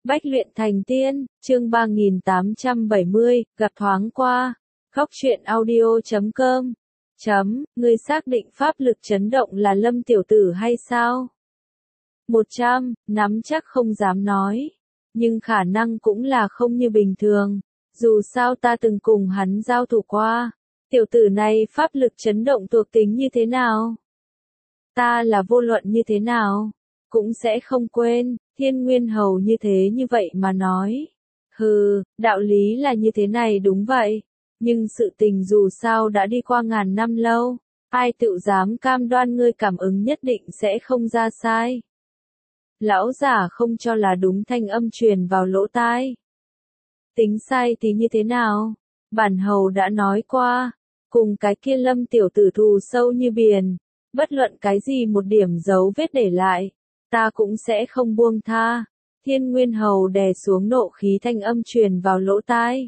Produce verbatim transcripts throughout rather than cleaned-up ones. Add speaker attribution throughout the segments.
Speaker 1: Bách luyện thành tiên, chương ba nghìn tám trăm bảy mươi, gặp thoáng qua. Góc truyện audio chấm com. Chấm, ngươi xác định pháp lực chấn động là Lâm tiểu tử hay sao? một trăm, nắm chắc không dám nói. Nhưng khả năng cũng là không như bình thường. Dù sao ta từng cùng hắn giao thủ qua. Tiểu tử này pháp lực chấn động thuộc tính như thế nào? Ta là vô luận như thế nào? Cũng sẽ không quên. Thiên Nguyên Hầu như thế như vậy mà nói. Hừ, đạo lý là như thế này đúng vậy. Nhưng sự tình dù sao đã đi qua ngàn năm lâu. Ai tự dám cam đoan ngươi cảm ứng nhất định sẽ không ra sai. Lão giả không cho là đúng thanh âm truyền vào lỗ tai. Tính sai thì như thế nào? Bản hầu đã nói qua. Cùng cái kia Lâm tiểu tử thù sâu như biển. Bất luận cái gì một điểm dấu vết để lại. Ta cũng sẽ không buông tha. Thiên Nguyên Hầu đè xuống nộ khí thanh âm truyền vào lỗ tai.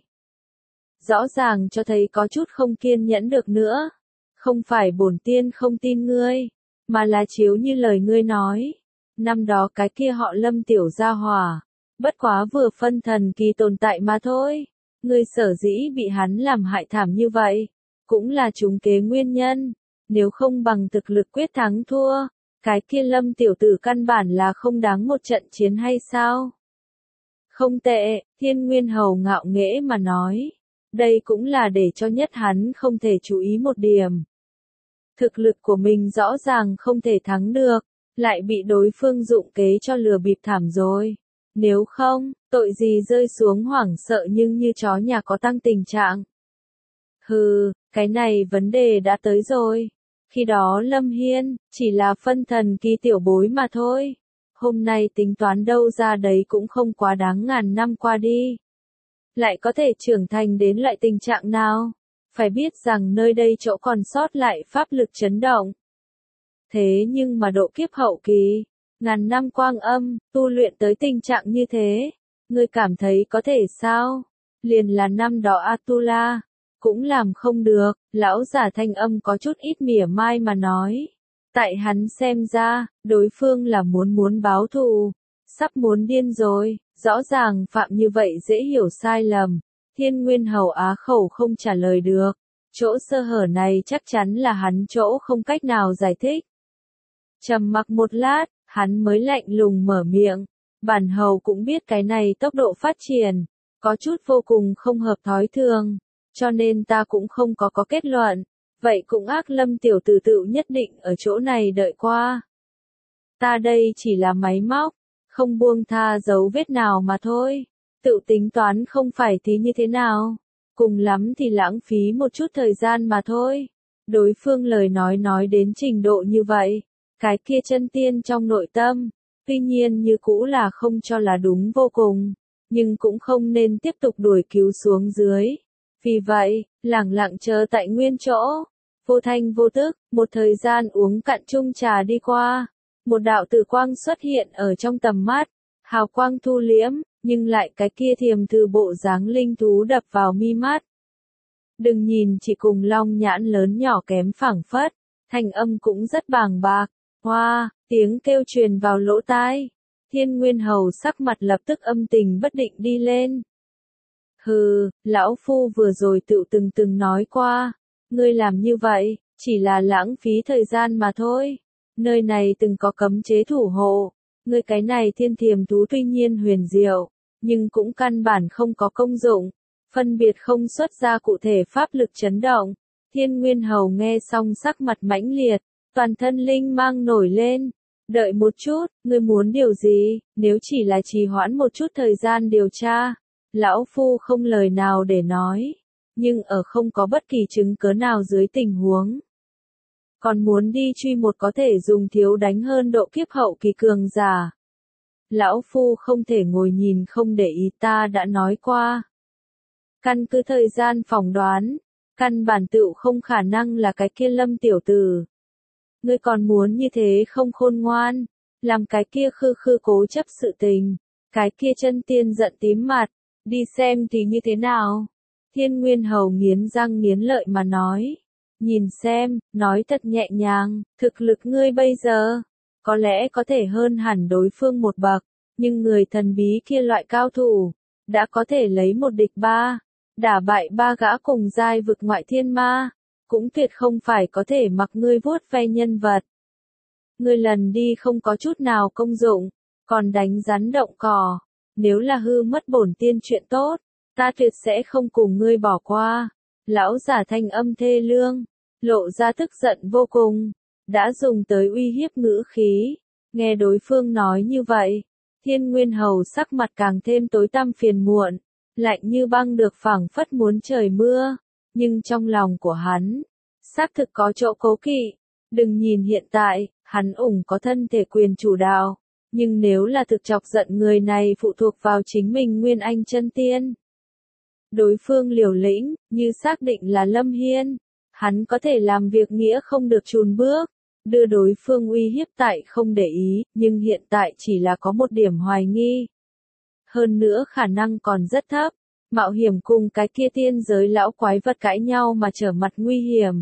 Speaker 1: Rõ ràng cho thấy có chút không kiên nhẫn được nữa. Không phải bổn tiên không tin ngươi, mà là chiếu như lời ngươi nói. Năm đó cái kia họ Lâm tiểu gia hỏa, bất quá vừa phân thần kỳ tồn tại mà thôi. Ngươi sở dĩ bị hắn làm hại thảm như vậy, cũng là trúng kế nguyên nhân. Nếu không bằng thực lực quyết thắng thua. Cái kia Lâm tiểu tử căn bản là không đáng một trận chiến hay sao? Không tệ, Thiên Nguyên Hầu ngạo nghễ mà nói. Đây cũng là để cho nhất hắn không thể chú ý một điểm. Thực lực của mình rõ ràng không thể thắng được, lại bị đối phương dụng kế cho lừa bịp thảm rồi. Nếu không, tội gì rơi xuống hoảng sợ nhưng như chó nhà có tăng tình trạng. Hừ, cái này vấn đề đã tới rồi. Khi đó Lâm Hiên, chỉ là phân thần kỳ tiểu bối mà thôi. Hôm nay tính toán đâu ra đấy cũng không quá đáng ngàn năm qua đi. Lại có thể trưởng thành đến loại tình trạng nào? Phải biết rằng nơi đây chỗ còn sót lại pháp lực chấn động. Thế nhưng mà độ kiếp hậu kỳ, ngàn năm quang âm, tu luyện tới tình trạng như thế. Ngươi cảm thấy có thể sao? Liền là năm đó Atula. Cũng làm không được, lão giả thanh âm có chút ít mỉa mai mà nói. Tại hắn xem ra, đối phương là muốn muốn báo thù, sắp muốn điên rồi, rõ ràng phạm như vậy dễ hiểu sai lầm. Thiên Nguyên Hầu á khẩu không trả lời được, chỗ sơ hở này chắc chắn là hắn chỗ không cách nào giải thích. Trầm mặc một lát, hắn mới lạnh lùng mở miệng, bản hầu cũng biết cái này tốc độ phát triển, có chút vô cùng không hợp thói thường. Cho nên ta cũng không có có kết luận, vậy cũng ác Lâm tiểu tử tự nhất định ở chỗ này đợi qua. Ta đây chỉ là máy móc, không buông tha dấu vết nào mà thôi, tự tính toán không phải thì như thế nào, cùng lắm thì lãng phí một chút thời gian mà thôi. Đối phương lời nói nói đến trình độ như vậy, cái kia chân tiên trong nội tâm, tuy nhiên như cũ là không cho là đúng vô cùng, nhưng cũng không nên tiếp tục đuổi cứu xuống dưới. Vì vậy, lẳng lặng chờ tại nguyên chỗ, vô thanh vô tức, một thời gian uống cạn chung trà đi qua, một đạo tử quang xuất hiện ở trong tầm mắt, hào quang thu liễm, nhưng lại cái kia thiềm thư bộ dáng linh thú đập vào mi mắt. Đừng nhìn chỉ cùng long nhãn lớn nhỏ kém phảng phất, thanh âm cũng rất bàng bạc, hoa, tiếng kêu truyền vào lỗ tai, Thiên Nguyên Hầu sắc mặt lập tức âm tình bất định đi lên. Hừ, lão phu vừa rồi tự từng từng nói qua, ngươi làm như vậy, chỉ là lãng phí thời gian mà thôi. Nơi này từng có cấm chế thủ hộ, ngươi cái này thiên thiềm thú tuy nhiên huyền diệu, nhưng cũng căn bản không có công dụng, phân biệt không xuất ra cụ thể pháp lực chấn động. Thiên Nguyên Hầu nghe xong sắc mặt mãnh liệt, toàn thân linh mang nổi lên. Đợi một chút, ngươi muốn điều gì, nếu chỉ là trì hoãn một chút thời gian điều tra. Lão phu không lời nào để nói, nhưng ở không có bất kỳ chứng cớ nào dưới tình huống. Còn muốn đi truy một có thể dùng thiếu đánh hơn độ kiếp hậu kỳ cường giả. Lão phu không thể ngồi nhìn không để ý, ta đã nói qua. Căn cứ thời gian phỏng đoán, căn bản tựu không khả năng là cái kia Lâm tiểu tử. Ngươi còn muốn như thế không khôn ngoan, làm cái kia khư khư cố chấp sự tình, cái kia chân tiên giận tím mặt. Đi xem thì như thế nào? Thiên Nguyên Hầu nghiến răng nghiến lợi mà nói. Nhìn xem, nói thật nhẹ nhàng, thực lực ngươi bây giờ, có lẽ có thể hơn hẳn đối phương một bậc, Nhưng người thần bí kia loại cao thủ, đã có thể lấy một địch ba, đả bại ba gã cùng giai vực ngoại thiên ma, cũng tuyệt không phải có thể mặc ngươi vuốt ve nhân vật. Ngươi lần đi không có chút nào công dụng, còn đánh rắn động cỏ, nếu là hư mất bổn tiên chuyện tốt, ta tuyệt sẽ không cùng ngươi bỏ qua. Lão giả thanh âm thê lương, lộ ra tức giận vô cùng, đã dùng tới uy hiếp ngữ khí, nghe đối phương nói như vậy, Thiên Nguyên Hầu sắc mặt càng thêm tối tăm phiền muộn, lạnh như băng được phảng phất muốn trời mưa, nhưng trong lòng của hắn, xác thực có chỗ cố kỵ, đừng nhìn hiện tại, hắn ủng có thân thể quyền chủ đạo, nhưng nếu là thực chọc giận người này phụ thuộc vào chính mình Nguyên Anh chân tiên. Đối phương liều lĩnh, như xác định là Lâm Hiên, hắn có thể làm việc nghĩa không được chùn bước, đưa đối phương uy hiếp tại không để ý, nhưng hiện tại chỉ là có một điểm hoài nghi. Hơn nữa khả năng còn rất thấp, mạo hiểm cùng cái kia tiên giới lão quái vật cãi nhau mà trở mặt nguy hiểm.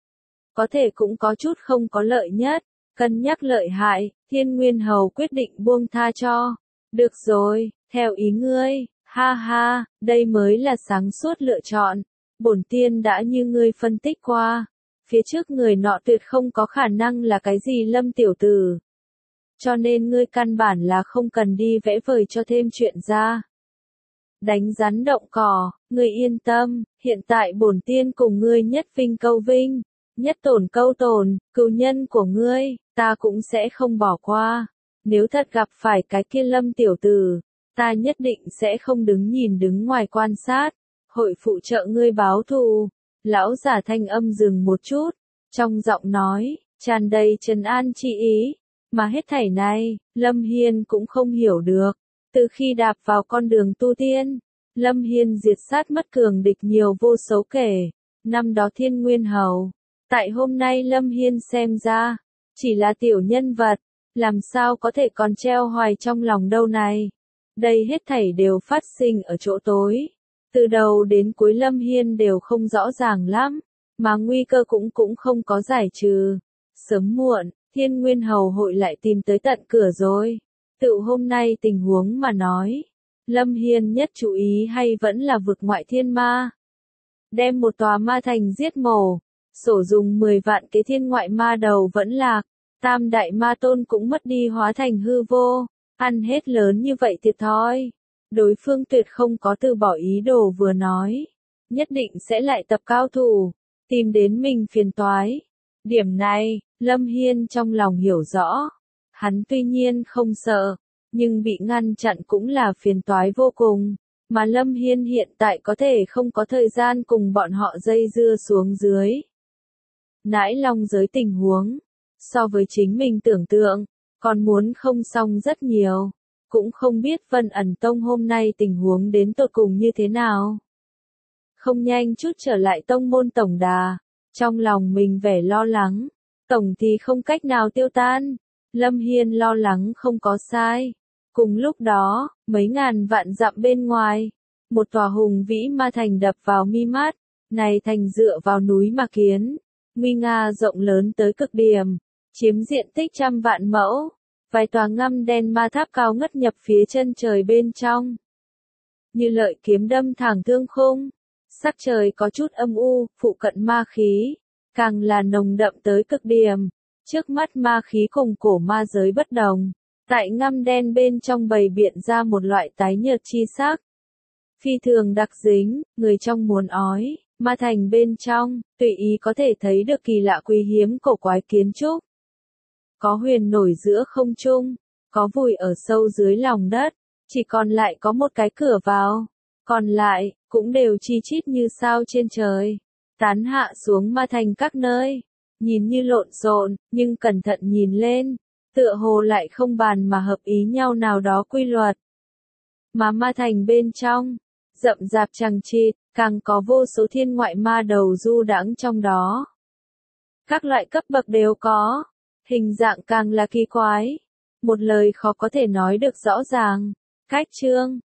Speaker 1: Có thể cũng có chút không có lợi nhất, cân nhắc lợi hại, Thiên Nguyên Hầu quyết định buông tha cho. Được rồi, theo ý ngươi, ha ha, đây mới là sáng suốt lựa chọn. Bổn tiên đã như ngươi phân tích qua, phía trước người nọ tuyệt không có khả năng là cái gì Lâm tiểu tử. Cho nên ngươi căn bản là không cần đi vẽ vời cho thêm chuyện ra. Đánh rắn động cỏ, ngươi yên tâm, hiện tại bổn tiên cùng ngươi nhất vinh câu vinh, nhất tổn câu tổn, cừu nhân của ngươi, ta cũng sẽ không bỏ qua. Nếu thật gặp phải cái kia Lâm tiểu tử, ta nhất định sẽ không đứng nhìn đứng ngoài quan sát, hội phụ trợ ngươi báo thù. Lão giả thanh âm dừng một chút, trong giọng nói, tràn đầy trấn an chi ý, mà hết thảy này, Lâm Hiên cũng không hiểu được. Từ khi đạp vào con đường tu tiên, Lâm Hiên diệt sát mất cường địch nhiều vô số kể, năm đó Thiên Nguyên Hầu, tại hôm nay Lâm Hiên xem ra, chỉ là tiểu nhân vật, làm sao có thể còn treo hoài trong lòng đâu này. Đây hết thảy đều phát sinh ở chỗ tối. Từ đầu đến cuối Lâm Hiên đều không rõ ràng lắm, mà nguy cơ cũng cũng không có giải trừ. Sớm muộn, Thiên Nguyên Hầu hội lại tìm tới tận cửa rồi. Tự hôm nay tình huống mà nói, Lâm Hiên nhất chú ý hay vẫn là vực ngoại thiên ma. Đem một tòa ma thành giết mổ, sổ dùng mười vạn cái thiên ngoại ma đầu vẫn lạc, tam đại ma tôn cũng mất đi hóa thành hư vô, ăn hết lớn như vậy thiệt thòi. Đối phương tuyệt không có từ bỏ ý đồ vừa nói, nhất định sẽ lại tập cao thủ, tìm đến mình phiền toái. Điểm này, Lâm Hiên trong lòng hiểu rõ, hắn tuy nhiên không sợ, nhưng bị ngăn chặn cũng là phiền toái vô cùng, mà Lâm Hiên hiện tại có thể không có thời gian cùng bọn họ dây dưa xuống dưới. Nãi long giới tình huống, so với chính mình tưởng tượng, còn muốn không xong rất nhiều. Cũng không biết Vân ẩn tông hôm nay tình huống đến tột cùng như thế nào. Không nhanh chút trở lại tông môn tổng đà, trong lòng mình vẻ lo lắng, tổng thì không cách nào tiêu tan. Lâm Hiên lo lắng không có sai. Cùng lúc đó, mấy ngàn vạn dặm bên ngoài, một tòa hùng vĩ ma thành đập vào mi mắt, này thành dựa vào núi mà kiến, nguy nga rộng lớn tới cực điểm, chiếm diện tích trăm vạn mẫu. Vài tòa ngăm đen ma tháp cao ngất nhập phía chân trời bên trong. Như lợi kiếm đâm thẳng thương khung. Sắc trời có chút âm u, phụ cận ma khí, càng là nồng đậm tới cực điểm. Trước mắt ma khí cùng cổ ma giới bất đồng. Tại ngăm đen bên trong bày biện ra một loại tái nhợt chi sắc. Phi thường đặc dính, người trong muốn ói, ma thành bên trong, tùy ý có thể thấy được kỳ lạ quý hiếm cổ quái kiến trúc. Có huyền nổi giữa không trung, có vùi ở sâu dưới lòng đất, chỉ còn lại có một cái cửa vào, còn lại, cũng đều chi chít như sao trên trời, tán hạ xuống ma thành các nơi, nhìn như lộn xộn, nhưng cẩn thận nhìn lên, tựa hồ lại không bàn mà hợp ý nhau nào đó quy luật. Mà ma thành bên trong, rậm rạp chằng chịt, càng có vô số thiên ngoại ma đầu du đãng trong đó. Các loại cấp bậc đều có. Hình dạng càng là kỳ quái, một lời khó có thể nói được rõ ràng. Cách chương